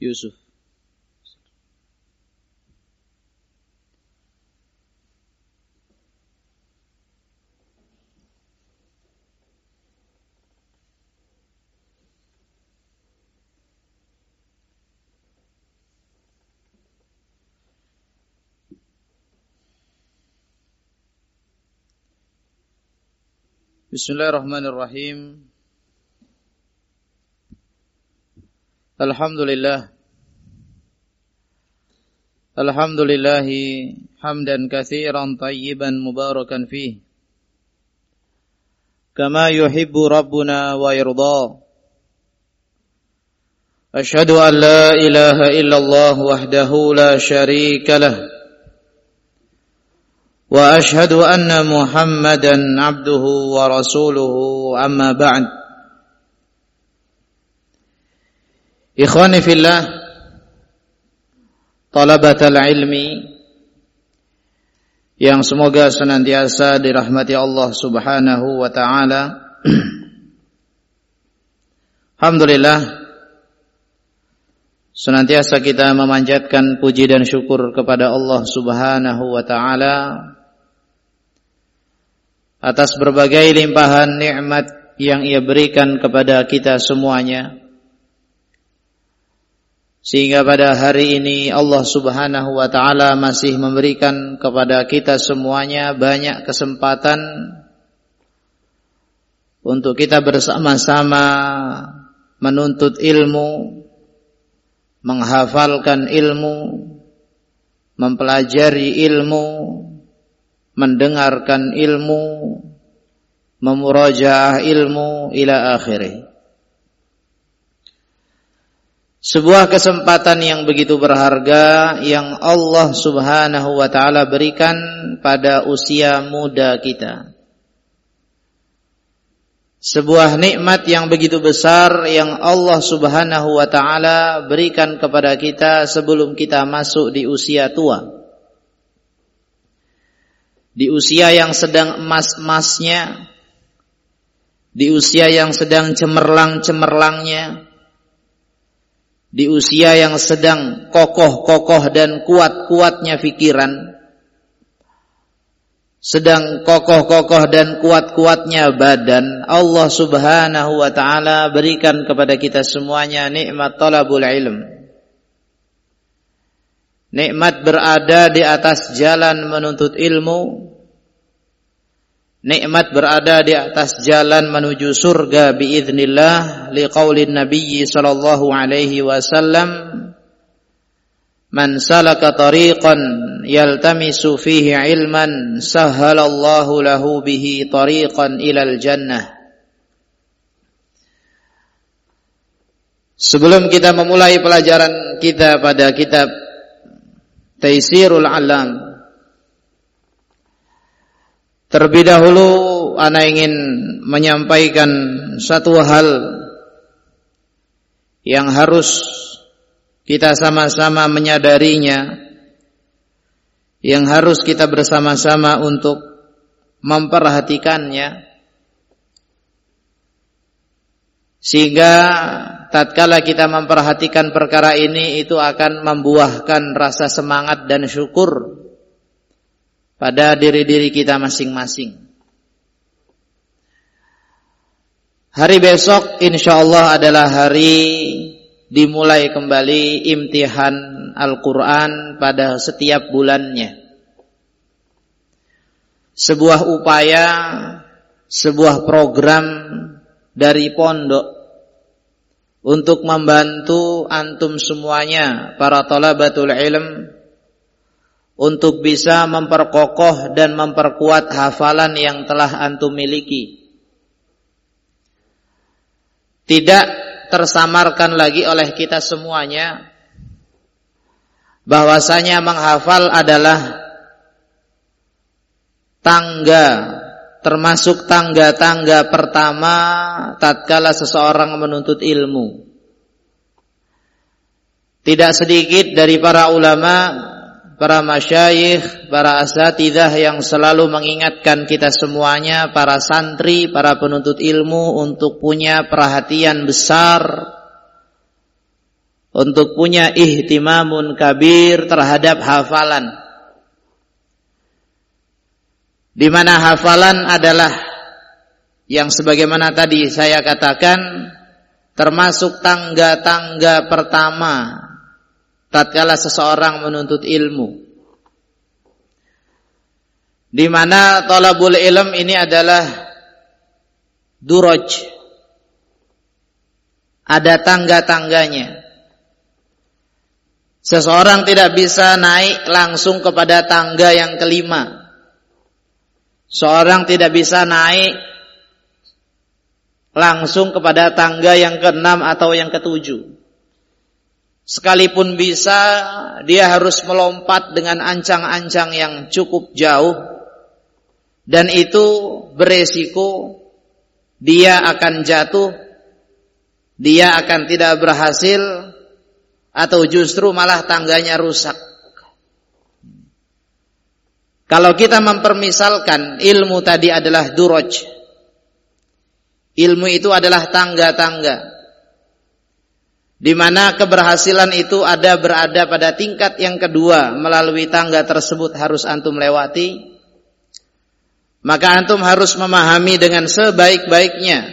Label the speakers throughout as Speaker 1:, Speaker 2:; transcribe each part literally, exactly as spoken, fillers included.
Speaker 1: Yusuf. Bismillahirrahmanirrahim. Alhamdulillah. Alhamdulillahi hamdan katsiran tayyiban mubarakan fih. Kama yuhibbu rabbuna wa yarda. Asyhadu an la ilaha illallah wahdahu la syarika lah. Wa ashhadu anna Muhammadan abduhu wa rasuluhu amma ba'd. Ikhwani fillah, talabatal ilmi yang semoga senantiasa dirahmati Allah Subhanahu wa taala. Alhamdulillah, senantiasa kita memanjatkan puji dan syukur kepada Allah Subhanahu wa taala atas berbagai limpahan nikmat yang Ia berikan kepada kita semuanya, sehingga pada hari ini Allah Subhanahu wa taala masih memberikan kepada kita semuanya banyak kesempatan untuk kita bersama-sama menuntut ilmu, menghafalkan ilmu, mempelajari ilmu, mendengarkan ilmu, memurajaah ilmu ila akhirih. Sebuah kesempatan yang begitu berharga yang Allah Subhanahu wa taala berikan pada usia muda kita. Sebuah nikmat yang begitu besar yang Allah Subhanahu wa taala berikan kepada kita sebelum kita masuk di usia tua. Di usia yang sedang emas-emasnya, di usia yang sedang cemerlang-cemerlangnya, di usia yang sedang kokoh-kokoh dan kuat-kuatnya pikiran, sedang kokoh-kokoh dan kuat-kuatnya badan, Allah Subhanahu wa taala berikan kepada kita semuanya nikmat talabul ilm. Nikmat berada di atas jalan menuntut ilmu, nikmat berada di atas jalan menuju surga biiznillah, liqaulin nabiyyi sallallahu alaihi wasallam, man salaka tariqan yaltamisu fihi ilman sahhalallahu lahu bihi tariqan ilal jannah. Sebelum kita memulai pelajaran kita pada kitab Taisirul Alam, terlebih dahulu ana ingin menyampaikan satu hal yang harus kita sama-sama menyadarinya, yang harus kita bersama-sama untuk memperhatikannya, sehingga tatkala kita memperhatikan perkara ini, itu akan membuahkan rasa semangat dan syukur pada diri-diri kita masing-masing. Hari besok insyaallah adalah hari dimulai kembali imtihan Al-Quran pada setiap bulannya. Sebuah upaya, sebuah program dari pondok untuk membantu antum semuanya, para thalabatul ilm, untuk bisa memperkokoh dan memperkuat hafalan yang telah antum miliki. Tidak tersamarkan lagi oleh kita semuanya bahwasanya menghafal adalah tangga, termasuk tangga-tangga pertama tatkala seseorang menuntut ilmu. Tidak sedikit dari para ulama, para masyayikh, para asatidzah yang selalu mengingatkan kita semuanya, para santri, para penuntut ilmu, untuk punya perhatian besar untuk punya ihtimamun kabir terhadap hafalan, di mana hafalan adalah yang sebagaimana tadi saya katakan termasuk tangga-tangga pertama tatkala seseorang menuntut ilmu, di mana thalabul ilm ini adalah duraj, ada tangga-tangganya. Seseorang tidak bisa naik langsung kepada tangga yang kelima. Seorang tidak bisa naik langsung kepada tangga yang keenam atau yang ketujuh. Sekalipun bisa, dia harus melompat dengan ancang-ancang yang cukup jauh, dan itu beresiko dia akan jatuh, dia akan tidak berhasil, atau justru malah tangganya rusak. Kalau kita mempermisalkan ilmu tadi adalah duraj, ilmu itu adalah tangga-tangga, di mana keberhasilan itu ada berada pada tingkat yang kedua. Melalui tangga tersebut harus antum lewati, maka antum harus memahami dengan sebaik-baiknya,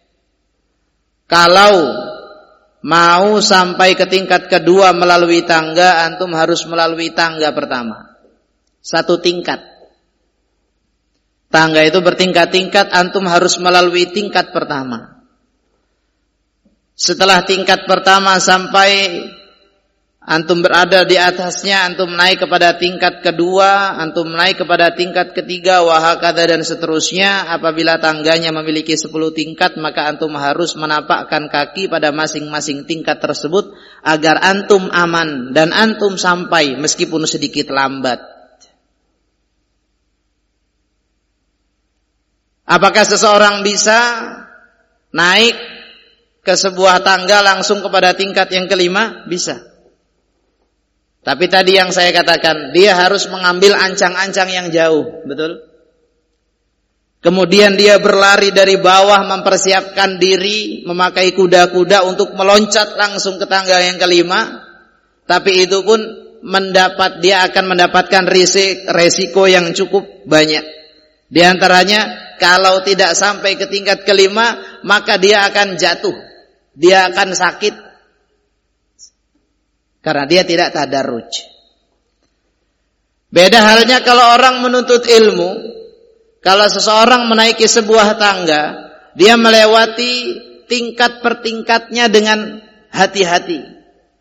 Speaker 1: kalau mau sampai ke tingkat kedua melalui tangga, antum harus melalui tangga pertama. Satu tingkat. Tangga itu bertingkat-tingkat, antum harus melalui tingkat pertama. Setelah tingkat pertama sampai antum berada di atasnya, antum naik kepada tingkat kedua, antum naik kepada tingkat ketiga, wahakadha dan seterusnya. Apabila tangganya memiliki sepuluh tingkat, maka antum harus menapakkan kaki pada masing-masing tingkat tersebut agar antum aman dan antum sampai meskipun sedikit lambat. Apakah seseorang bisa naik ke sebuah tangga langsung kepada tingkat yang kelima? Bisa. Tapi tadi yang saya katakan, dia harus mengambil ancang-ancang yang jauh, betul? Kemudian dia berlari dari bawah, mempersiapkan diri, memakai kuda-kuda untuk meloncat langsung ke tangga yang kelima. Tapi itu pun mendapat dia akan mendapatkan resiko yang cukup banyak. Di antaranya, kalau tidak sampai ke tingkat kelima, maka dia akan jatuh, dia akan sakit, karena dia tidak tadarruj. Beda halnya kalau orang menuntut ilmu. Kalau seseorang menaiki sebuah tangga, dia melewati tingkat per tingkatnya dengan hati-hati.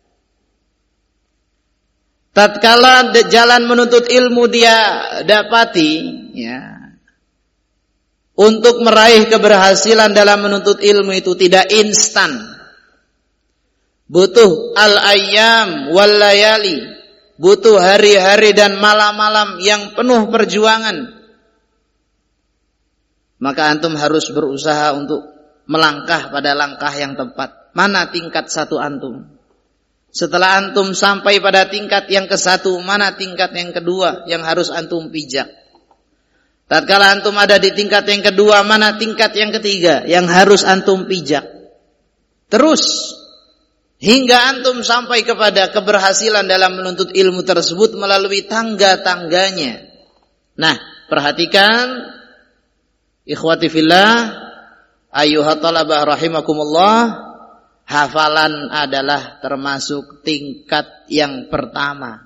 Speaker 1: Tatkala jalan menuntut ilmu dia dapati, ya, untuk meraih keberhasilan dalam menuntut ilmu itu tidak instan. Butuh al-ayyam wal-layali, butuh hari-hari dan malam-malam yang penuh perjuangan. Maka antum harus berusaha untuk melangkah pada langkah yang tepat. Mana tingkat satu antum? Setelah antum sampai pada tingkat yang ke satu, mana tingkat yang kedua yang harus antum pijak? Tatkala antum ada di tingkat yang kedua, mana tingkat yang ketiga yang harus antum pijak? Terus hingga antum sampai kepada keberhasilan dalam menuntut ilmu tersebut melalui tangga-tangganya. Nah, perhatikan ikhwati fillah, ayyuhat talabah rahimakumullah, hafalan adalah termasuk tingkat yang pertama.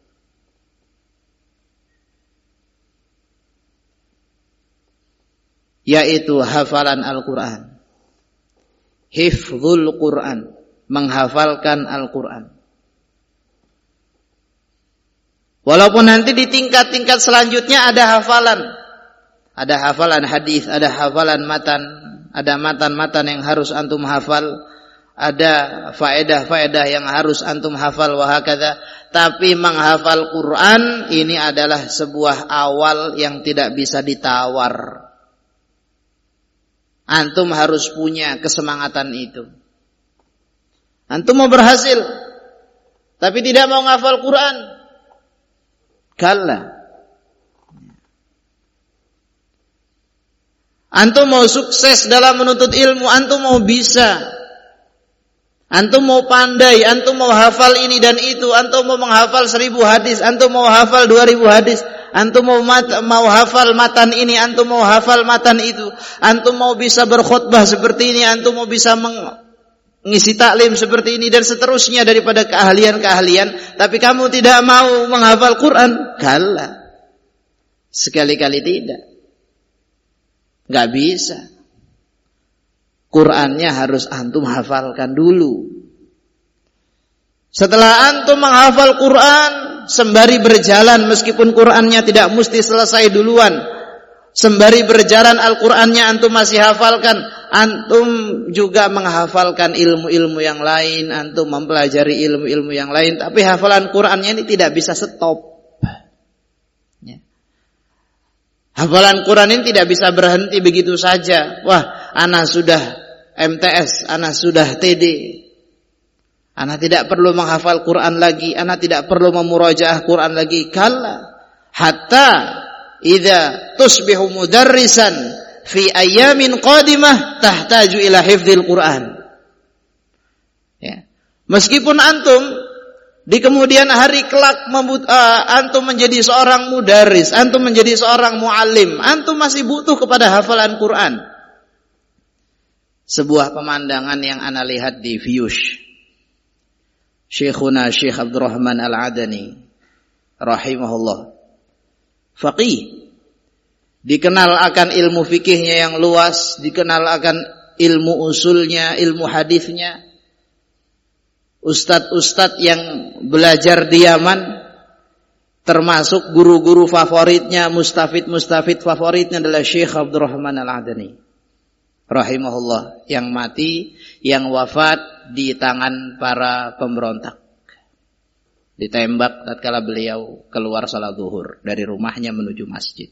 Speaker 1: Yaitu hafalan Al-Quran. Hifdzul Quran, menghafalkan Al-Quran. Walaupun nanti di tingkat-tingkat selanjutnya ada hafalan. Ada hafalan hadis, ada hafalan matan, ada matan-matan yang harus antum hafal, ada faedah-faedah yang harus antum hafal, wahakadha. Tapi menghafal Quran ini adalah sebuah awal yang tidak bisa ditawar. Antum harus punya kesemangatan itu. Antum mau berhasil, tapi tidak mau menghafal Quran, kalla. Antum mau sukses dalam menuntut ilmu, antum mau bisa, Antum mau pandai, antum mau hafal ini dan itu, antum mau menghafal seribu hadis, antum mau hafal dua ribu hadis, antum mau mat, mau hafal matan ini, antum mau hafal matan itu, antum mau bisa berkhutbah seperti ini, antum mau bisa mengisi taklim seperti ini dan seterusnya daripada keahlian-keahlian, tapi kamu tidak mau menghafal Quran, kala. Sekali-kali tidak. Enggak bisa. Qur'annya harus antum hafalkan dulu. Setelah antum menghafal Qur'an, sembari berjalan, meskipun Qur'annya tidak mesti selesai duluan, sembari berjalan Al-Qur'annya antum masih hafalkan, antum juga menghafalkan ilmu-ilmu yang lain, antum mempelajari ilmu-ilmu yang lain, tapi hafalan Qur'annya ini tidak bisa stop. Ya. Hafalan Qur'an ini tidak bisa berhenti begitu saja. Wah, ana sudah M T S, ana sudah T D. Ana tidak perlu menghafal Quran lagi, ana tidak perlu memurajaah Quran lagi. Kalla. Hatta idza tusbihu mudarrisan fi ayamin qadimah tahtaju ila hifdzil Quran. Ya. Meskipun antum di kemudian hari kelak membut, uh, antum menjadi seorang mudarris, antum menjadi seorang muallim, antum masih butuh kepada hafalan Quran. Sebuah pemandangan yang ana lihat di Fiyush. Syekhuna Syekh Abdurrahman Al-Adani rahimahullah. Faqih. Dikenal akan ilmu fikihnya yang luas, dikenal akan ilmu usulnya, ilmu hadisnya. Ustadz-ustadz yang belajar di Yaman, termasuk guru-guru favoritnya, mustafid-mustafid favoritnya adalah Syekh Abdurrahman Al-Adani rahimahullah, yang mati, yang wafat di tangan para pemberontak. Ditembak tatkala beliau keluar salat zuhur dari rumahnya menuju masjid.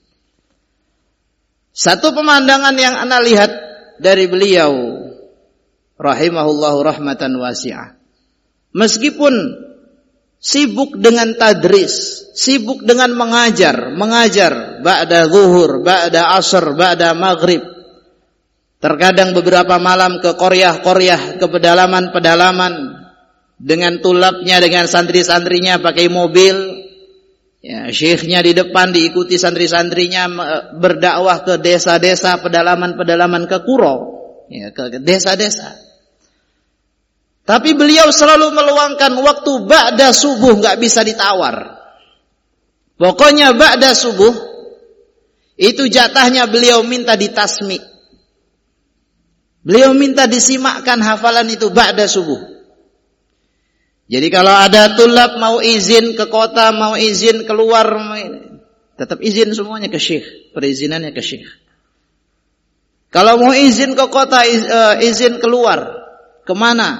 Speaker 1: Satu pemandangan yang ana lihat dari beliau rahimahullahu rahmatan wasi'ah. Meskipun sibuk dengan tadris, sibuk dengan mengajar, mengajar ba'da zuhur, ba'da asr, ba'da maghrib. Terkadang beberapa malam ke koryah-koryah, ke pedalaman-pedalaman dengan tulapnya, dengan santri-santrinya pakai mobil. Ya, syekhnya di depan diikuti santri-santrinya berdakwah ke desa-desa, pedalaman-pedalaman, ke kuro, ya, ke desa-desa. Tapi beliau selalu meluangkan waktu ba'da subuh, nggak bisa ditawar. Pokoknya ba'da subuh itu jatahnya beliau minta ditasmi. Beliau minta disimakkan hafalan itu ba'da subuh. Jadi kalau ada tulab mau izin ke kota, mau izin keluar, tetap izin semuanya ke syekh, perizinannya ke syekh. Kalau mau izin ke kota, izin keluar, kemana?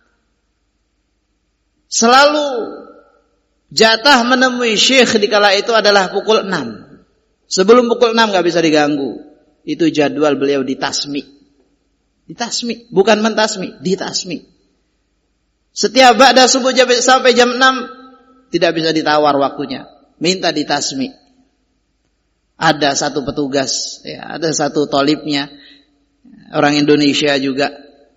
Speaker 1: Selalu jatah menemui syekh di kala itu adalah pukul enam. Sebelum pukul enam gak bisa diganggu. Itu jadwal beliau ditasmi. Ditasmi, bukan mentasmi, ditasmi. Setiap ba'da subuh sampai jam enam tidak bisa ditawar waktunya, minta ditasmi. Ada satu petugas, ya, ada satu tolibnya, orang Indonesia juga,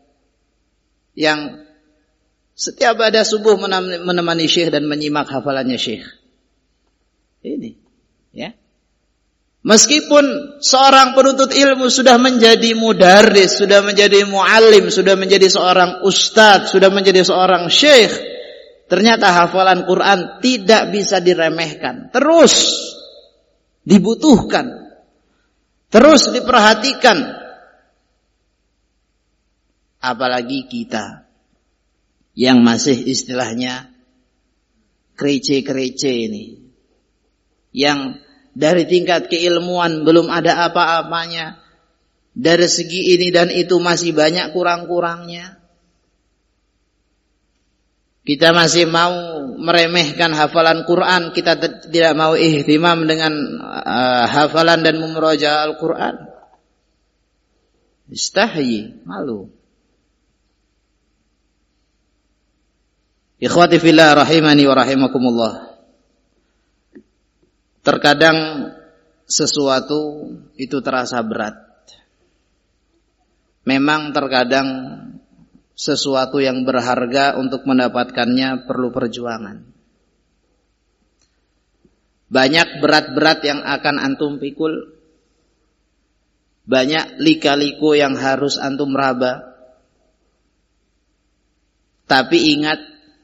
Speaker 1: yang setiap ba'da subuh menemani syekh dan menyimak hafalannya syekh. Ini, ya. Meskipun seorang penuntut ilmu sudah menjadi mudarris, sudah menjadi muallim, sudah menjadi seorang ustadz, sudah menjadi seorang syekh, ternyata hafalan Quran tidak bisa diremehkan. Terus dibutuhkan, terus diperhatikan. Apalagi kita yang masih istilahnya kerece-kerece ini, yang dari tingkat keilmuan belum ada apa-apanya, dari segi ini dan itu masih banyak kurang-kurangnya. Kita masih mau meremehkan hafalan Quran, kita tidak mau ihtimam dengan uh, hafalan dan mumurajaah Al-Quran. Istahyi, malu. Ikhwati fillah rahimani wa rahimakumullah. Terkadang sesuatu itu terasa berat. Memang terkadang sesuatu yang berharga untuk mendapatkannya perlu perjuangan. Banyak berat-berat yang akan antum pikul, banyak lika-liku yang harus antum raba. Tapi ingat,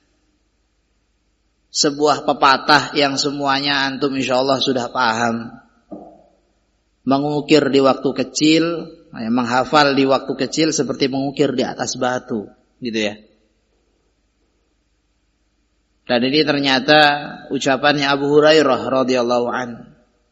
Speaker 1: sebuah pepatah yang semuanya antum insyaallah sudah paham. Mengukir di waktu kecil, menghafal di waktu kecil seperti mengukir di atas batu, gitu ya. Dan ini ternyata ucapannya Abu Hurairah radhiyallahu an.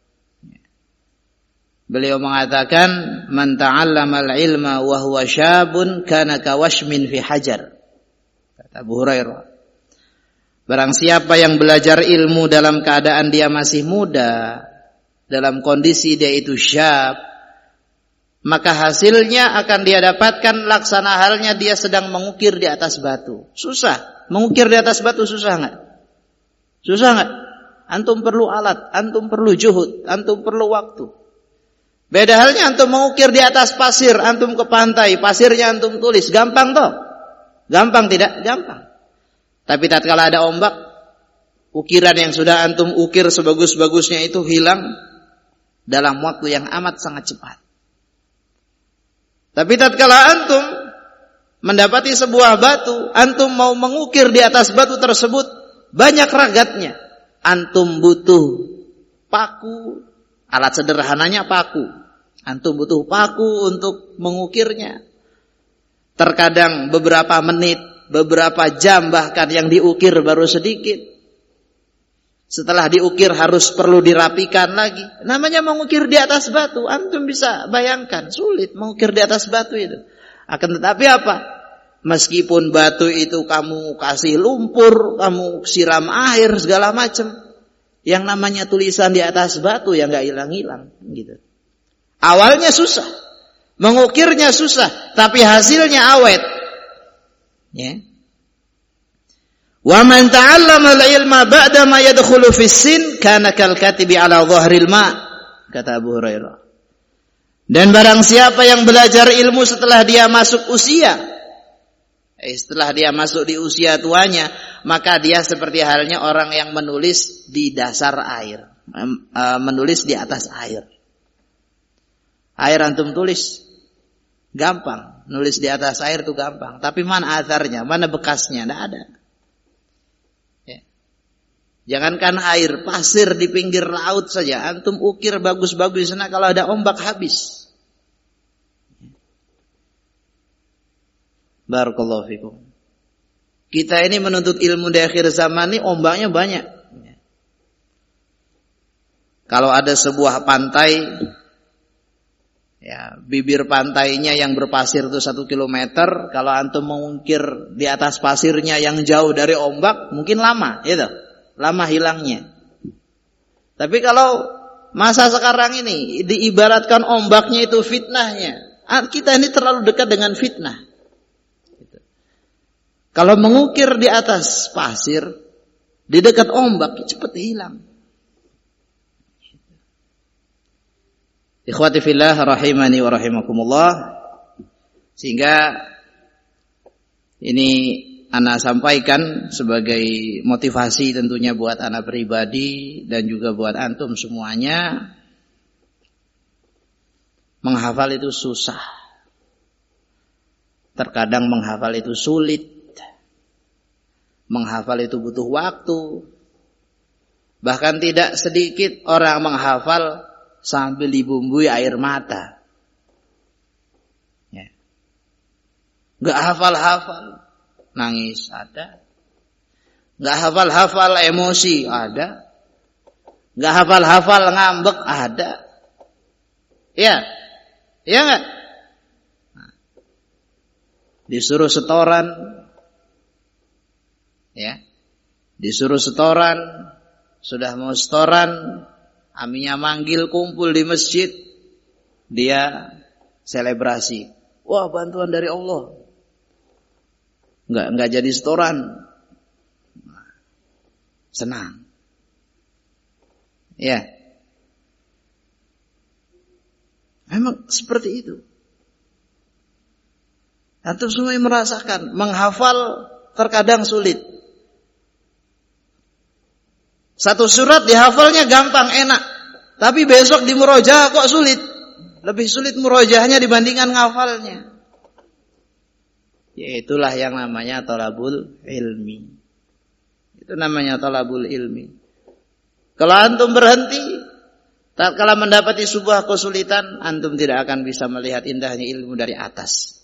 Speaker 1: Beliau mengatakan, "Man ta'allama al-ilma wa huwa syabun kana kawashmin fi hajar." Kata Abu Hurairah, barang siapa yang belajar ilmu dalam keadaan dia masih muda, dalam kondisi dia itu syab, maka hasilnya akan dia dapatkan laksana halnya dia sedang mengukir di atas batu. Susah. Mengukir di atas batu susah enggak? Susah enggak? Antum perlu alat, antum perlu juhud, antum perlu waktu. Beda halnya antum mengukir di atas pasir, antum ke pantai, pasirnya antum tulis, gampang toh? Gampang tidak? Gampang. Tapi tatkala ada ombak, ukiran yang sudah antum ukir sebagus-bagusnya itu hilang dalam waktu yang amat sangat cepat. Tapi tatkala antum mendapati sebuah batu, antum mau mengukir di atas batu tersebut, banyak ragatnya. Antum butuh paku, alat sederhananya paku. Antum butuh paku untuk mengukirnya. Terkadang beberapa menit, beberapa jam bahkan yang diukir baru sedikit. Setelah diukir harus perlu dirapikan lagi. Namanya mengukir di atas batu. Antum bisa bayangkan, sulit mengukir di atas batu itu. Akan tetapi apa? Meskipun batu itu kamu kasih lumpur, kamu siram air segala macam, yang namanya tulisan di atas batu yang enggak hilang-hilang gitu. Awalnya susah, mengukirnya susah, tapi hasilnya awet. Ya. Wa man ta'allama al-ilma ba'da ma yadkhulu fi sin kana kal katibi ala dhahril ma, kata Abu Hurairah. Dan barang siapa yang belajar ilmu setelah dia masuk usia, eh, setelah dia masuk di usia tuanya, maka dia seperti halnya orang yang menulis di dasar air, menulis di atas air. Air antum tulis gampang, nulis di atas air itu gampang. Tapi mana atharnya, mana bekasnya? Tidak ada. Ya. Jangankan air, pasir di pinggir laut saja, antum ukir bagus-bagus di sana, kalau ada ombak habis. Barakallahu fikum. Kita ini menuntut ilmu di akhir zaman ini ombaknya banyak. Kalau ada sebuah pantai, ya, bibir pantainya yang berpasir itu satu kilometer, kalau antum mengukir di atas pasirnya yang jauh dari ombak, mungkin lama, gitu. Lama hilangnya. Tapi kalau masa sekarang ini diibaratkan ombaknya itu fitnahnya, kita ini terlalu dekat dengan fitnah. Kalau mengukir di atas pasir, di dekat ombak, cepat hilang. Ikhwati fillah rahimani wa rahimakumullah. Sehingga ini ana sampaikan sebagai motivasi tentunya buat ana pribadi dan juga buat antum semuanya. Menghafal itu susah. Terkadang menghafal itu sulit. Menghafal itu butuh waktu. Bahkan tidak sedikit orang menghafal sambil dibumbui air mata. Ya. Gak hafal-hafal, nangis ada. Gak hafal-hafal, emosi ada. Gak hafal-hafal, ngambek ada. Ya, ya gak? Nah. Disuruh setoran, ya, disuruh setoran, sudah mau setoran, aminya manggil kumpul di masjid, dia selebrasi. Wah, bantuan dari Allah. Enggak enggak jadi setoran. Senang. Ya. Memang seperti itu. Antum semua merasakan, menghafal terkadang sulit. Satu surat dihafalnya gampang, enak. Tapi besok di murojaah kok sulit. Lebih sulit murojaahnya dibandingkan ngafalnya. Yaitulah yang namanya thalabul ilmi. Itu namanya thalabul ilmi. Kalau antum berhenti, tatkala mendapati sebuah kesulitan, antum tidak akan bisa melihat indahnya ilmu dari atas.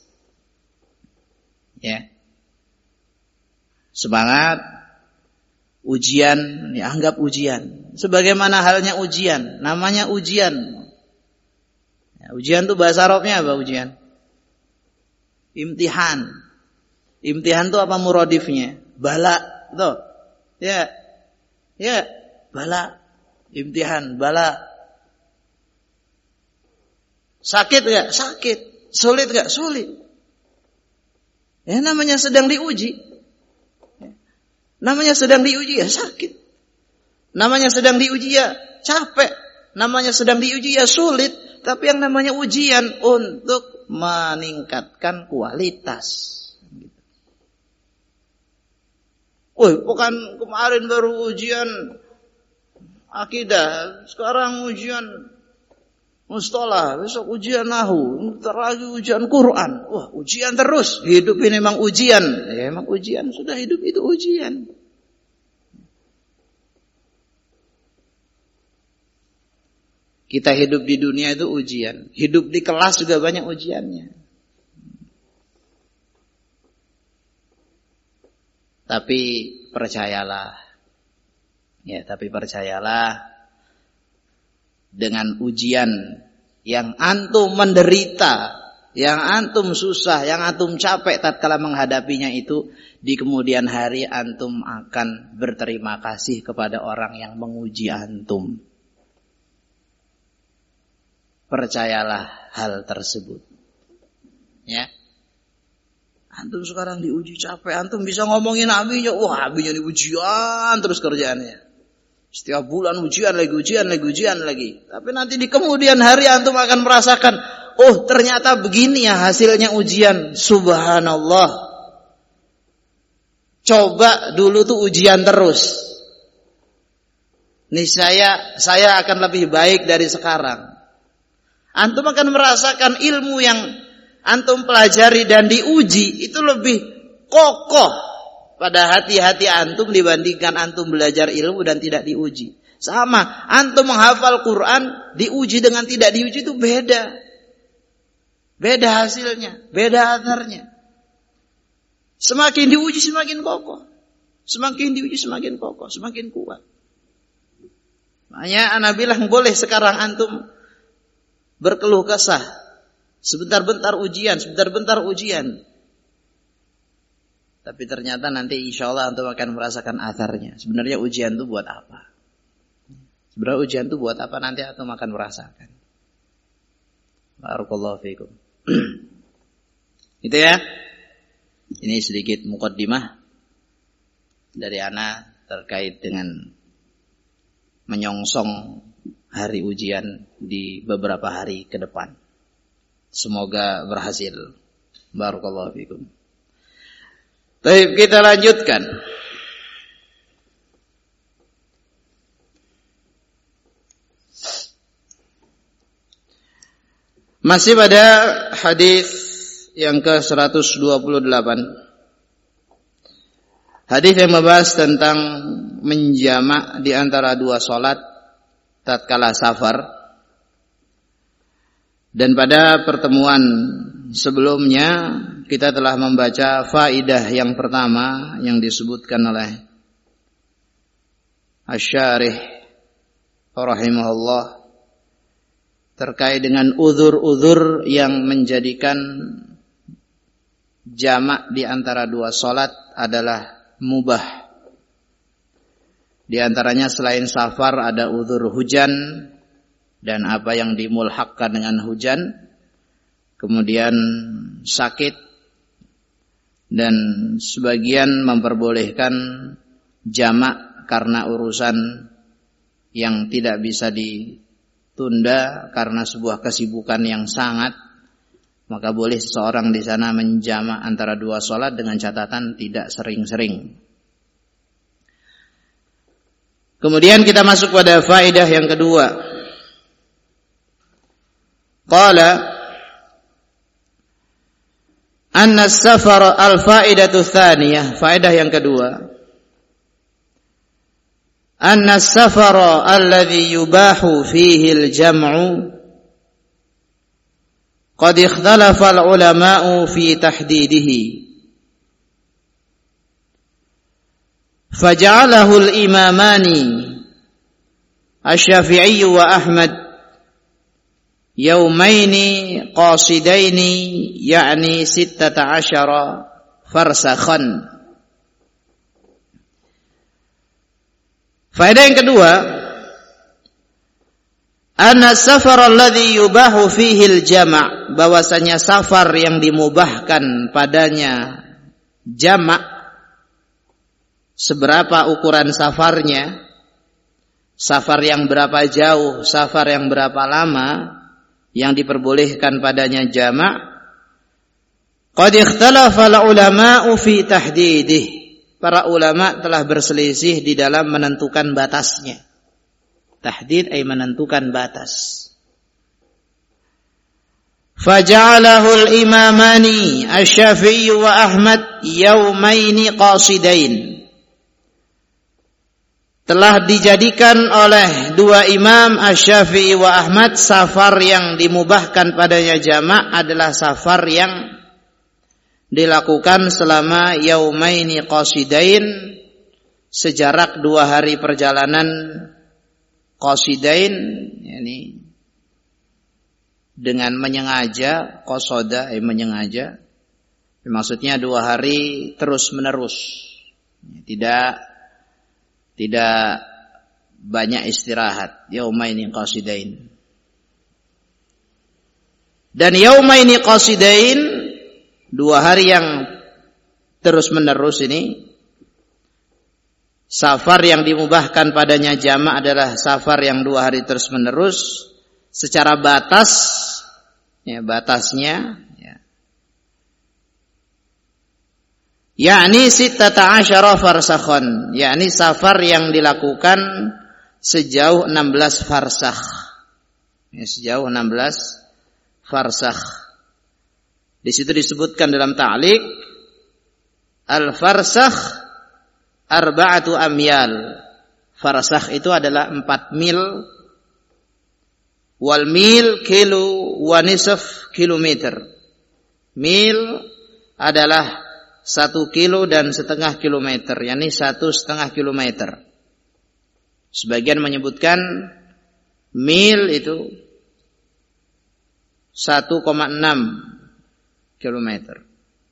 Speaker 1: Ya. Semangat, ujian, dianggap ujian. Sebagaimana halnya ujian, namanya ujian. Ya, ujian itu bahasa Arabnya apa ujian? Imtihan. Imtihan itu apa muradifnya? Bala, tuh. Ya. Ya, bala. Imtihan, bala. Sakit enggak? Sakit. Sulit enggak? Sulit. Ya namanya sedang diuji. Namanya sedang diuji ya sakit. Namanya sedang diuji ya capek. Namanya sedang diuji ya sulit. Tapi yang namanya ujian untuk meningkatkan kualitas. Woi, bukan kemarin baru ujian akidah. Sekarang ujian mustalah, besok ujian nahu, ntar lagi ujian Quran. Wah, ujian terus. Hidup ini memang ujian. Ya, memang ujian. Sudah hidup itu ujian. Kita hidup di dunia itu ujian. Hidup di kelas juga banyak ujiannya. Tapi percayalah. Ya, tapi percayalah. Dengan ujian yang antum menderita, yang antum susah, yang antum capek tatkala menghadapinya itu, di kemudian hari antum akan berterima kasih kepada orang yang menguji antum. Percayalah hal tersebut. Ya. Antum sekarang diuji capek, antum bisa ngomongin abinya, wah abinya diujian terus kerjaannya. Setiap bulan ujian lagi, ujian lagi, ujian lagi. Tapi nanti di kemudian hari antum akan merasakan, oh ternyata begini ya hasilnya ujian. Subhanallah. Coba dulu tuh ujian terus. Nih saya, saya akan lebih baik dari sekarang. Antum akan merasakan ilmu yang antum pelajari dan diuji itu lebih kokoh pada hati-hati antum dibandingkan antum belajar ilmu dan tidak diuji. Sama, antum menghafal Quran, diuji dengan tidak diuji itu beda. Beda hasilnya, beda atharnya. Semakin diuji semakin kokoh. Semakin diuji semakin kokoh, semakin kuat. Makanya ana bilang boleh sekarang antum berkeluh kesah. Sebentar-bentar ujian, sebentar-bentar ujian. Tapi ternyata nanti insya Allah antum akan merasakan atharnya. Sebenarnya ujian itu buat apa? Sebenarnya ujian itu buat apa? Nanti antum akan merasakan. Barakallahu fiikum. Itu ya. Ini sedikit muqaddimah dari ana terkait dengan menyongsong hari ujian di beberapa hari ke depan. Semoga berhasil. Barakallahu fiikum. Baik, kita lanjutkan. Masih pada hadis yang ke seratus dua puluh delapan. Hadis yang membahas tentang menjamak di antara dua salat tatkala safar. Dan pada pertemuan sebelumnya kita telah membaca faidah yang pertama yang disebutkan oleh Asy-Syarih rahimahullah terkait dengan uzur-uzur yang menjadikan jamak di antara dua salat adalah mubah. Di antaranya selain safar ada uzur hujan dan apa yang dimulhaqkan dengan hujan, kemudian sakit, dan sebagian memperbolehkan jamak karena urusan yang tidak bisa ditunda karena sebuah kesibukan yang sangat, Maka boleh seseorang di sana menjamak antara dua salat dengan catatan tidak sering-sering. Kemudian kita masuk pada faedah yang kedua. Qala anna as-safar al-faidatu tsaniyah, faedah yang kedua. Anna as-safar alladhi yubahu fihi al-jam'u qad ikhtalafa al-ulama'u fi tahdidihi. Faja'alahu al-imamani Asy-Syafi'i wa Ahmad yaumaini qasidaini yakni sittata asyara farsakhan. Faedah yang kedua, anna safar alladhi yubahu fihi al-jama', bahwasanya safar yang dimubahkan padanya jama'. Seberapa ukuran safarnya? Safar yang berapa jauh, safar yang berapa lama yang diperbolehkan padanya jama'? Qad ikhtalafa al-ulama'u fi tahdidih. Para ulama telah berselisih di dalam menentukan batasnya. Tahdid ay menentukan batas. Faja'alahu al-imamani Asy-Syafi'i wa Ahmad yaumaini qasidain. Telah dijadikan oleh dua imam Asy-Syafi'i wa Ahmad safar yang dimubahkan padanya jama' adalah safar yang dilakukan selama yaumaini qasidain, sejarak dua hari perjalanan. Qasidain yani dengan menyengaja, qasada ay menyengaja, maksudnya dua hari terus menerus, tidak tidak banyak istirahat. Yaumaini qasidain. Dan yaumaini qasidain, dua hari yang terus menerus ini, safar yang dimubahkan padanya jama' adalah safar yang dua hari terus menerus. Secara batas, ya batasnya, ya, yakni sittata asyara farsakhan, yakni safar yang dilakukan sejauh enam belas farsakh, ya, sejauh enam belas farsakh. Di situ disebutkan dalam ta'liq, al-farsakh arba'atu amyal. Farsakh itu adalah empat mil. Wal mil kilo wa nisf kilometer. Mil adalah satu kilo dan setengah kilometer, yakni satu setengah kilometer. Sebagian menyebutkan mil itu satu koma enam kilometer.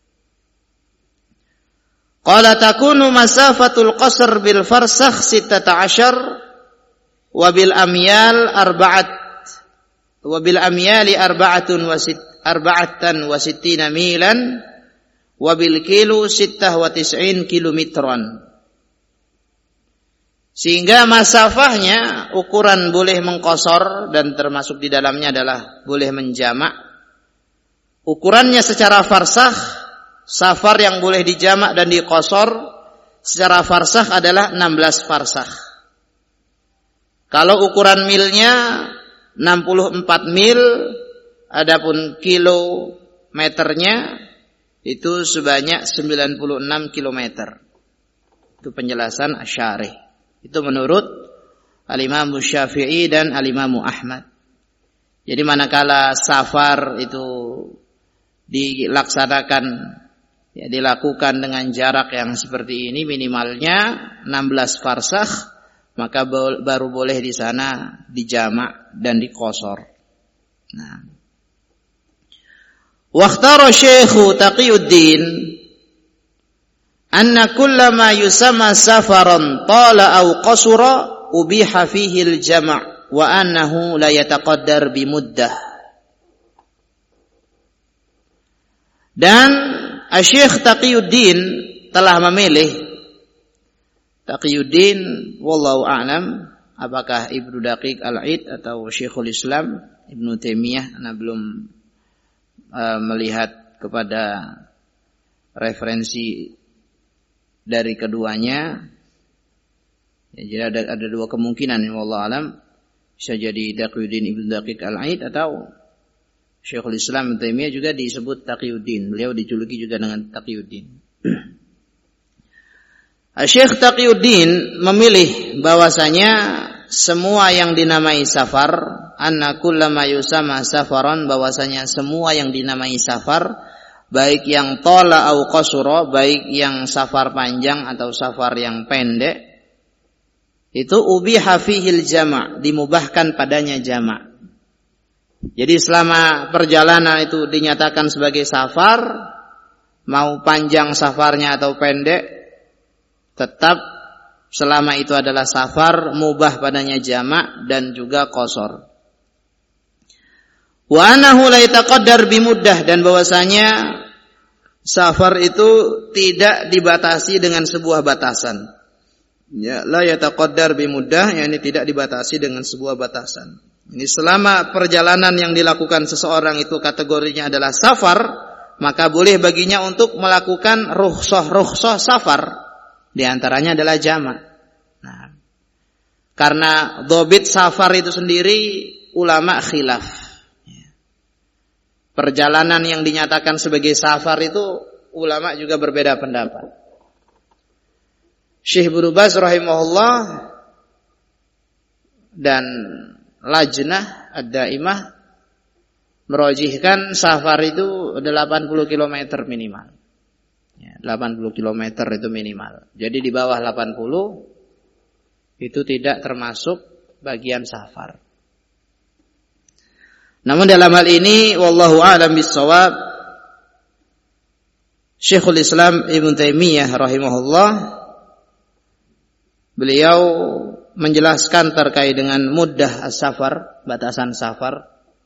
Speaker 1: Qala takunu masafatul qasr bil farsakh sittata asyar wa bil amyal arba'at wa bil amyali arba'atun wa sit arba'atan wa sittina milan wa bil kilo sittah wa tis'in kilometran. Sehingga masafahnya, ukuran boleh mengqasar dan termasuk di dalamnya adalah boleh menjamak. Ukurannya secara farsakh, safar yang boleh dijamak dan diqasar secara farsakh adalah enam belas farsakh. Kalau ukuran milnya enam puluh empat mil, adapun kilometernya itu sebanyak sembilan puluh enam kilometer. Itu penjelasan Asy-Syarih. Itu menurut Al-Imam Syafi'i dan Al-Imam Ahmad. Jadi manakala safar itu dilaksanakan, ya, dilakukan dengan jarak yang seperti ini, minimalnya enam belas farsakh, maka baru boleh di sana dijamak dan diqasar. Nah, waqtara Syekh Taqiyuddin anna kullama yusamma safaran tala aw qasura ubiha fihi al-jama' wa annahu la yataqaddar bi muddah. Dan Syekh Taqiyuddin telah memilih, Taqiyuddin wallahu a'lam, apakah Ibnu Daqiq Al-Aid atau Syekhul Islam Ibnu Taimiyah, ana belum uh, melihat kepada referensi dari keduanya. Ya, jadi ada ada dua kemungkinan, wallahu alam, bisa jadi Taqiyuddin Ibnu Daqiq Al-Aid atau Syekhul Islam Ibnu Taimiyah juga disebut Taqiyuddin. Beliau dijuluki juga dengan Taqiyuddin. Syekh Taqiyuddin memilih bahwasanya semua yang dinamai safar, anna kullama yusama safaran, bahwasanya semua yang dinamai safar, baik yang tola au qasura, baik yang safar panjang atau safar yang pendek, itu ubiha fihil jama', dimubahkan padanya jama'. Jadi selama perjalanan itu dinyatakan sebagai safar, mau panjang safarnya atau pendek, tetap selama itu adalah safar, mubah padanya jama' dan juga qasar. Wa anahu la yataqaddar bimuddah, dan bahwasanya safar itu tidak dibatasi dengan sebuah batasan. Ya, la yataqaddar bimuddah, yakni tidak dibatasi dengan sebuah batasan. Ini selama perjalanan yang dilakukan seseorang itu kategorinya adalah safar, maka boleh baginya untuk melakukan rukhsah-rukhsah safar. Di antaranya adalah jama'. Nah, karena dhabit safar itu sendiri ulama khilaf. Perjalanan yang dinyatakan sebagai safar itu ulama juga berbeda pendapat. Syekh Ibnu Baz rahimahullah dan Lajnah Ad-Daimah merojihkan safar itu delapan puluh kilometer minimal. Ya, delapan puluh kilometer itu minimal. Jadi di bawah delapan puluh itu tidak termasuk bagian safar. Namun dalam hal ini wallahu a'lam bissawab, Syekhul Islam Ibnu Taimiyah rahimahullah, beliau menjelaskan terkait dengan muddah as-safar, batasan safar,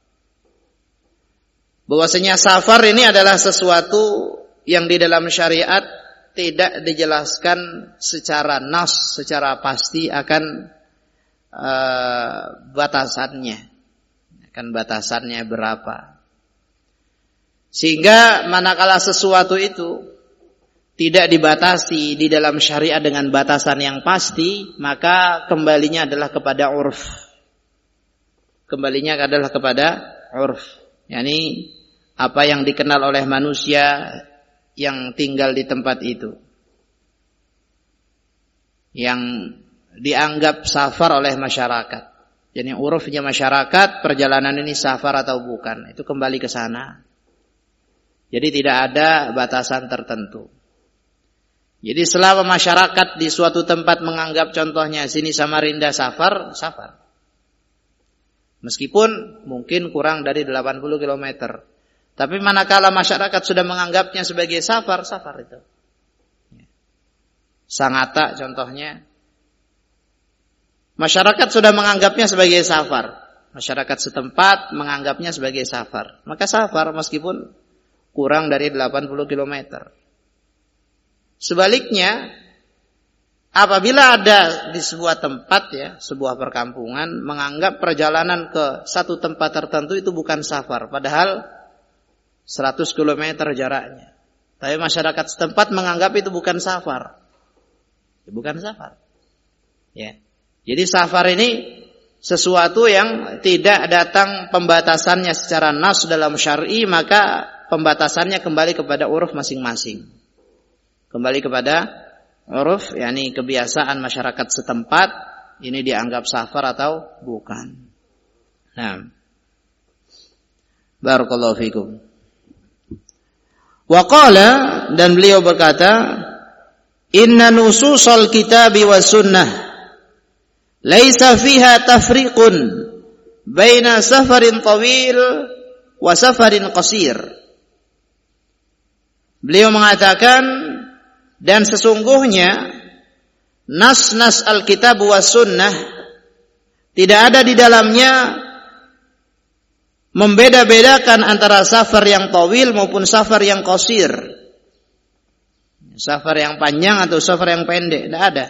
Speaker 1: bahwasanya safar ini adalah sesuatu yang di dalam syariat tidak dijelaskan secara nas, secara pasti akan uh, batasannya, akan batasannya berapa. Sehingga manakala sesuatu itu tidak dibatasi di dalam syariat dengan batasan yang pasti, maka kembalinya adalah kepada urf. Kembalinya adalah kepada urf. yakni apa yang dikenal oleh manusia yang tinggal di tempat itu, yang dianggap safar oleh masyarakat. Jadi urufnya masyarakat, perjalanan ini safar atau bukan, itu kembali ke sana. Jadi tidak ada batasan tertentu. Jadi selama masyarakat di suatu tempat menganggap contohnya sini Samarinda safar, safar. Meskipun mungkin kurang dari delapan puluh kilometer. Tapi manakala masyarakat sudah menganggapnya sebagai safar, safar itu. Sangatta contohnya. Masyarakat sudah menganggapnya sebagai safar. Masyarakat setempat menganggapnya sebagai safar. Maka safar meskipun kurang dari delapan puluh kilometer. Sebaliknya, apabila ada di sebuah tempat ya, sebuah perkampungan menganggap perjalanan ke satu tempat tertentu itu bukan safar, padahal seratus kilometer jaraknya. Tapi masyarakat setempat menganggap itu bukan safar. Bukan safar. Ya. Jadi safar ini sesuatu yang tidak datang pembatasannya secara nas dalam syar'i, maka pembatasannya kembali kepada uruf masing-masing. Kembali kepada uruf, yakni kebiasaan masyarakat setempat, ini dianggap safar atau bukan. Nah, barakallahu fikum. Wa qala, dan beliau berkata, inna nususal kitabi was sunnah laisa fiha tafriqun baina safarin tawil wa safarin qasir. Beliau mengatakan, dan sesungguhnya nas-nas Alkitab wa sunnah tidak ada di dalamnya membeda-bedakan antara safar yang tawil maupun safar yang qasir. Safar yang panjang atau safar yang pendek, tidak ada.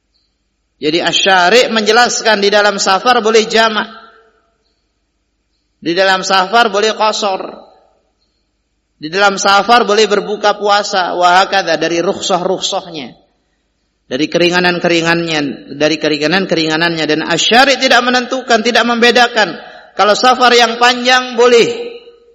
Speaker 1: Jadi asy-syari' menjelaskan di dalam safar boleh jamak. Di dalam safar boleh qasar. Di dalam safar boleh berbuka puasa. Wa hakadha, dari rukhsah-rukhsahnya. Dari keringanan-keringanannya, dari keringanan-keringanannya. Dan asy-syari' tidak menentukan, tidak membedakan. Kalau safar yang panjang boleh.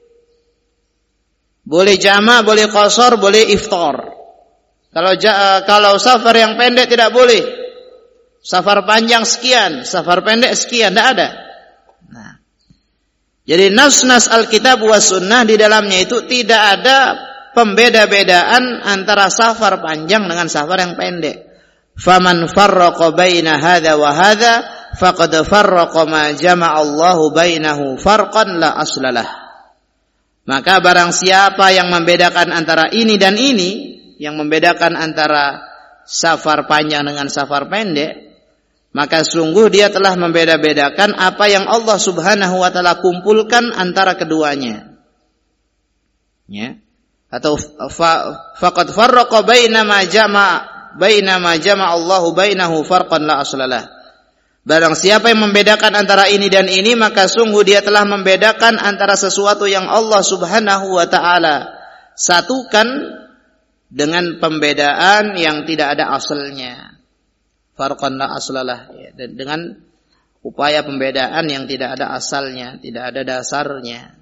Speaker 1: Boleh jama', boleh qasar, boleh iftar. Kalau kalau safar yang pendek tidak boleh. Safar panjang sekian, safar pendek sekian, tidak ada. Nah. Jadi nas-nas Alkitab wa sunnah di dalamnya itu tidak ada pembeda-bedaan antara safar panjang dengan safar yang pendek. Faman farraqa baina hadza wa hadza faqad farraqa ma jama'a Allahu bainahu farqan la aslalah. Maka barang siapa yang membedakan antara ini dan ini, yang membedakan antara safar panjang dengan safar pendek, maka sungguh dia telah membeda-bedakan apa yang Allah Subhanahu wa taala kumpulkan antara keduanya. Ya. Atau faqad farraqa baina ma jama'a baina ma jama'a Allahu bainahu farqan la aslalah. Barang siapa yang membedakan antara ini dan ini, maka sungguh dia telah membedakan antara sesuatu yang Allah Subhanahu wa taala satukan dengan pembedaan yang tidak ada asalnya. Farqan la aslalah, ya. Dan dengan upaya pembedaan yang tidak ada asalnya, tidak ada dasarnya.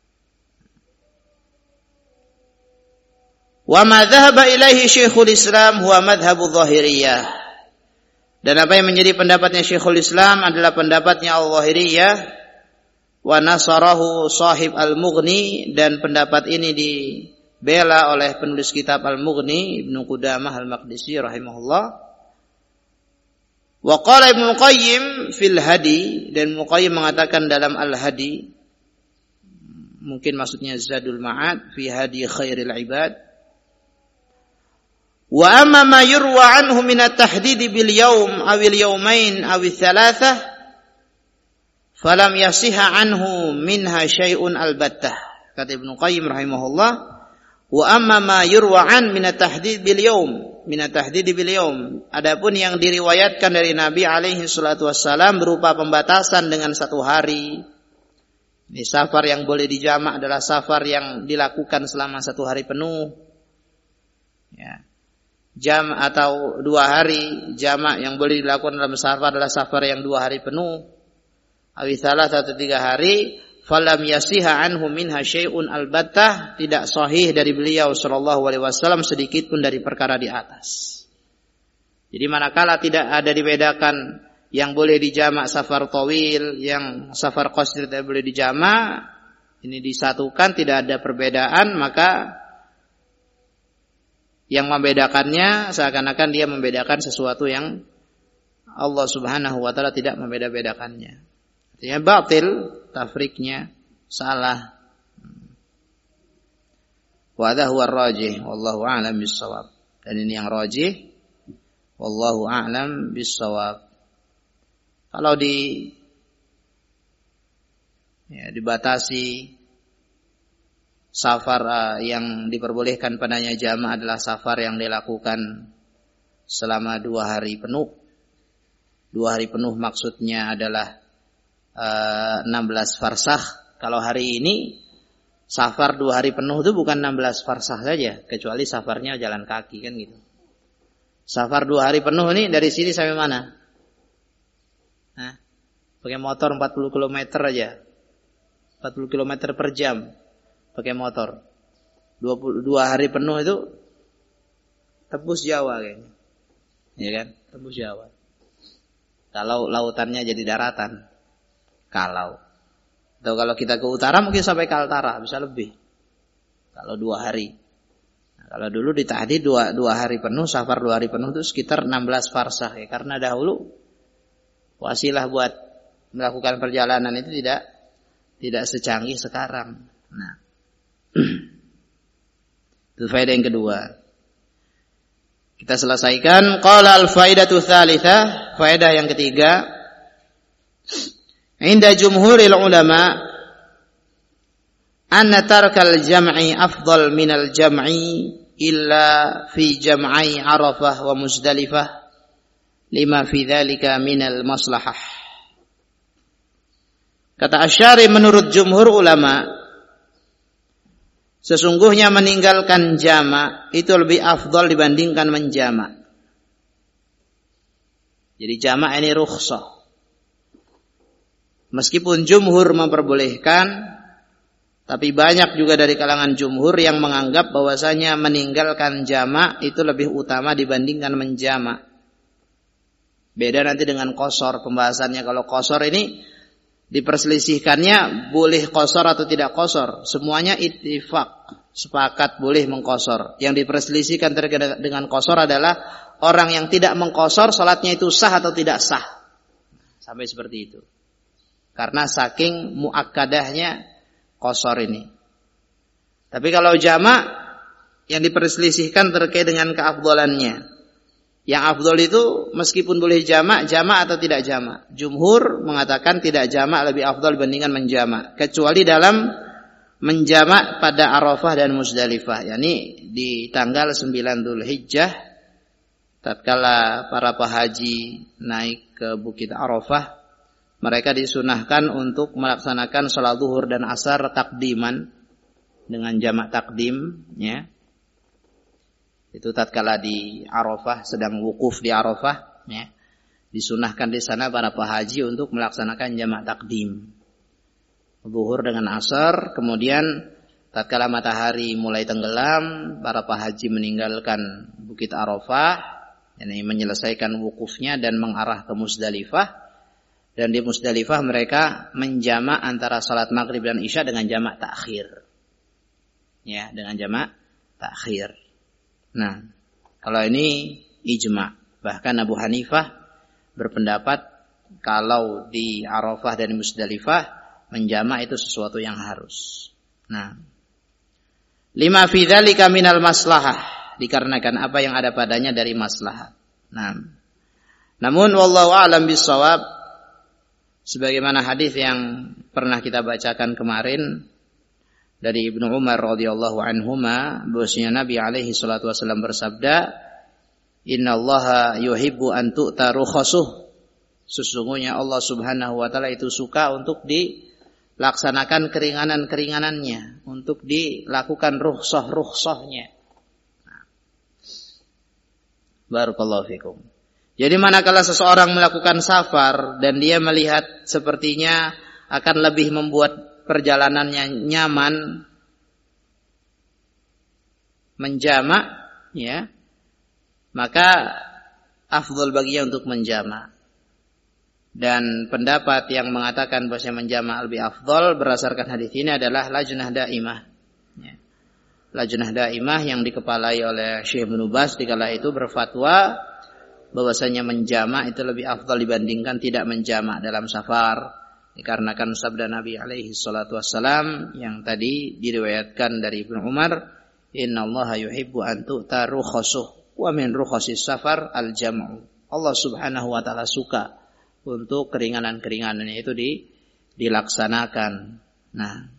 Speaker 1: Wa ma dhahaba ilaihi Syekhul Islam huwa madhhabu Dhahiriyah. Dan apa yang menjadi pendapatnya Syekhul Islam adalah pendapatnya Al-Dhahiriyah. Wa nasarahu sahib Al-Mughni, dan pendapat ini dibela oleh penulis kitab Al-Mughni Ibnu Qudamah Al-Maqdisi rahimahullah. Wa qala Ibnu Qayyim fil Hadi, dan Ibnu Qayyim mengatakan dalam Al-Hadi, mungkin maksudnya Zadul Ma'ad fi Hadi Khairil Ibad. Wa amma ma yurwa anhu min at-tahdid bil yawm aw al yawmain aw al thalathah falam yasihha anhu minha syai'un albattah. Kata Ibnu Qayyim rahimahullah, wa amma ma yurwa an min at-tahdid bil yawm, min at-tahdid bil yawm, adapun yang diriwayatkan dari Nabi alaihi salatu wassalam berupa pembatasan dengan satu hari. Ini safar yang boleh dijamak adalah safar yang dilakukan selama satu hari penuh. Ya. Jam atau dua hari jamak yang boleh dilakukan dalam safar adalah safar yang dua hari penuh. Awi salah atau tiga hari, falam yasiha anhu minha syai'un albattah, tidak sahih dari beliau sallallahu alaihi wasallam sedikit pun dari perkara di atas. Jadi manakala tidak ada dibedakan yang boleh dijamak safar tawil, yang safar qasir tidak boleh dijamak, ini disatukan, tidak ada perbedaan, maka yang membedakannya seakan-akan dia membedakan sesuatu yang Allah Subhanahu wa taala tidak membeda-bedakannya. Artinya batil, tafriknya salah. Wa hadha huwa ar-rajih wallahu a'lam bis-shawab. Dan ini yang rajih wallahu a'lam bis-shawab. Kalau di ya, dibatasi safar uh, yang diperbolehkan padanya jamaah adalah safar yang dilakukan selama dua hari penuh. Dua hari penuh maksudnya adalah uh, enam belas farsakh. Kalau hari ini safar dua hari penuh itu bukan enam belas farsakh saja, kecuali safarnya jalan kaki kan gitu. Safar dua hari penuh ini dari sini sampai mana? Hah? Pakai motor empat puluh kilometer aja. empat puluh kilometer per jam. Pakai motor dua puluh dua hari penuh itu tembus Jawa kayaknya, ya kan, tembus Jawa. Kalau lautannya jadi daratan, kalau atau kalau kita ke utara mungkin sampai Kaltara, bisa lebih. Kalau dua hari, nah, kalau dulu di tahdid dua dua hari penuh, safar dua hari penuh itu sekitar enam belas farsakh ya, karena dahulu wasilah buat melakukan perjalanan itu tidak tidak secanggih sekarang. Nah. Itu faedah yang kedua. Kita selesaikan. Qala al-faidatu tsalitsah, faedah yang ketiga. Inda jumhuril ulama anna tarkal jam'i afdal minal jam'i illa fi jam'i Arafah wa Muzdalifah lima fi dzalika minal maslahah. Kata Asy-Syari, menurut jumhur ulama, sesungguhnya meninggalkan jamak itu lebih afdal dibandingkan menjamak. Jadi jamak ini rukhsah. Meskipun jumhur memperbolehkan, tapi banyak juga dari kalangan jumhur yang menganggap bahwasanya meninggalkan jamak itu lebih utama dibandingkan menjamak. Beda nanti dengan qasar pembahasannya. Kalau qasar ini diperselisihkannya boleh qasar atau tidak qasar. Semuanya ittifaq, sepakat boleh mengqasar. Yang diperselisihkan terkait dengan qasar adalah orang yang tidak mengqasar salatnya itu sah atau tidak sah. Sampai seperti itu. Karena saking muakkadahnya qasar ini. Tapi kalau jamak yang diperselisihkan terkait dengan keafdalannya. Yang afdal itu meskipun boleh jamak, jamak atau tidak jamak. Jumhur mengatakan tidak jamak lebih afdal dibandingkan menjamak. Kecuali dalam menjamak pada Arafah dan Muzdalifah. yakni di tanggal sembilan Dzulhijjah. Tatkala para pehaji naik ke Bukit Arafah. Mereka disunahkan untuk melaksanakan salat zuhur dan asar takdiman. Dengan jamak takdim. Ya. Itu tatkala di Arafah, sedang wukuf di Arafah, ya, disunahkan di sana para pehaji untuk melaksanakan jamak takdim, zuhur dengan asar. Kemudian tatkala matahari mulai tenggelam, para pehaji meninggalkan Bukit Arafah, yakni menyelesaikan wukufnya dan mengarah ke Muzdalifah. Dan di Muzdalifah mereka menjamak antara salat maghrib dan isya dengan jamak takhir, ya, dengan jamak takhir. Nah, kalau ini ijma. Bahkan Abu Hanifah berpendapat kalau di Arafah dan Muzdalifah menjamak itu sesuatu yang harus. Nah, lima fi dzalika minal maslahah, dikarenakan apa yang ada padanya dari maslahat. Nah, namun wallahu a'lam bissawab, sebagaimana hadis yang pernah kita bacakan kemarin dari Ibnu Umar radhiyallahu anhuma, bahwasanya Nabi alaihi salatu wasallam bersabda, "Innallaha yuhibbu an tu'ta rukhasuh." Sesungguhnya Allah Subhanahu wa taala itu suka untuk dilaksanakan keringanan-keringanannya, untuk dilakukan rukhsah-rukhsahnya. Barakallahu fikum. Jadi manakala seseorang melakukan safar dan dia melihat sepertinya akan lebih membuat perjalanannya nyaman, menjamak, ya, maka afdal baginya untuk menjamak. Dan pendapat yang mengatakan bahwa menjamak lebih afdal berdasarkan hadis ini adalah lajnah daimah, ya. Lajnah daimah yang dikepalai oleh Syekh Ibnu Baz dikala itu berfatwa bahwasanya menjamak itu lebih afdal dibandingkan tidak menjamak dalam safar. Dikarenakan sabda Nabi alaihi salatu wassalam yang tadi diriwayatkan dari Ibnu Umar, "Innallaha yuhibbu an tu'ta rukhasuh wa min rukhasis safar al-jam'u." Allah Subhanahu wa taala suka untuk keringanan-keringanannya itu di, dilaksanakan. Nah,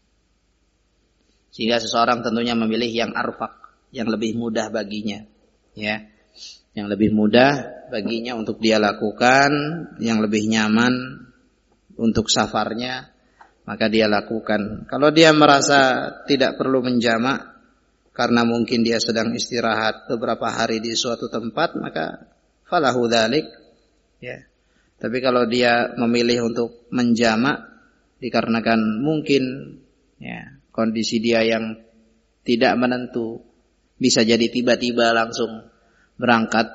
Speaker 1: sehingga seseorang tentunya memilih yang arfaq, yang lebih mudah baginya, ya. Yang lebih mudah baginya untuk dia lakukan, yang lebih nyaman untuk safarnya, maka dia lakukan. Kalau dia merasa tidak perlu menjamak karena mungkin dia sedang istirahat beberapa hari di suatu tempat, maka falahu dzalik, ya. Tapi kalau dia memilih untuk menjamak dikarenakan mungkin, ya, kondisi dia yang tidak menentu, bisa jadi tiba-tiba langsung berangkat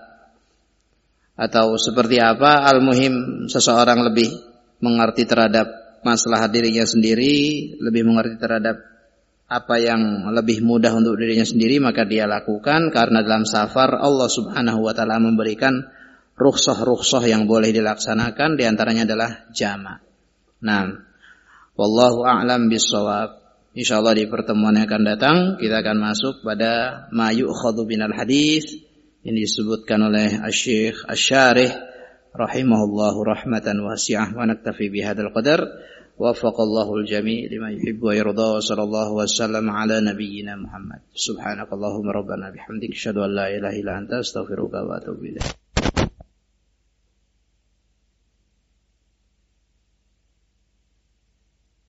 Speaker 1: atau seperti apa, al-muhim seseorang lebih mengerti terhadap masalah dirinya sendiri, lebih mengerti terhadap apa yang lebih mudah untuk dirinya sendiri, maka dia lakukan. Karena dalam safar Allah Subhanahu wa taala memberikan rukhsah-rukhsah yang boleh dilaksanakan, di antaranya adalah jamak. Nah, wallahu a'lam bissawab. Insyaallah di pertemuan yang akan datang kita akan masuk pada ma yu'khadhu binal hadis yang disebutkan oleh Asy-Syaikh Asy-Syarih rahimahullahu rahmatan wasi'ah. Wa naktafi bihadzal qadar. Waffaqallahu al-jami' lima yuhibbu wa yarda. Wa sallallahu wasallam ala nabiyyina Muhammad. Subhanakallahumma rabbana bihamdika asyhadu an la ilaha illa anta astaghfiruka wa atubu ilaik.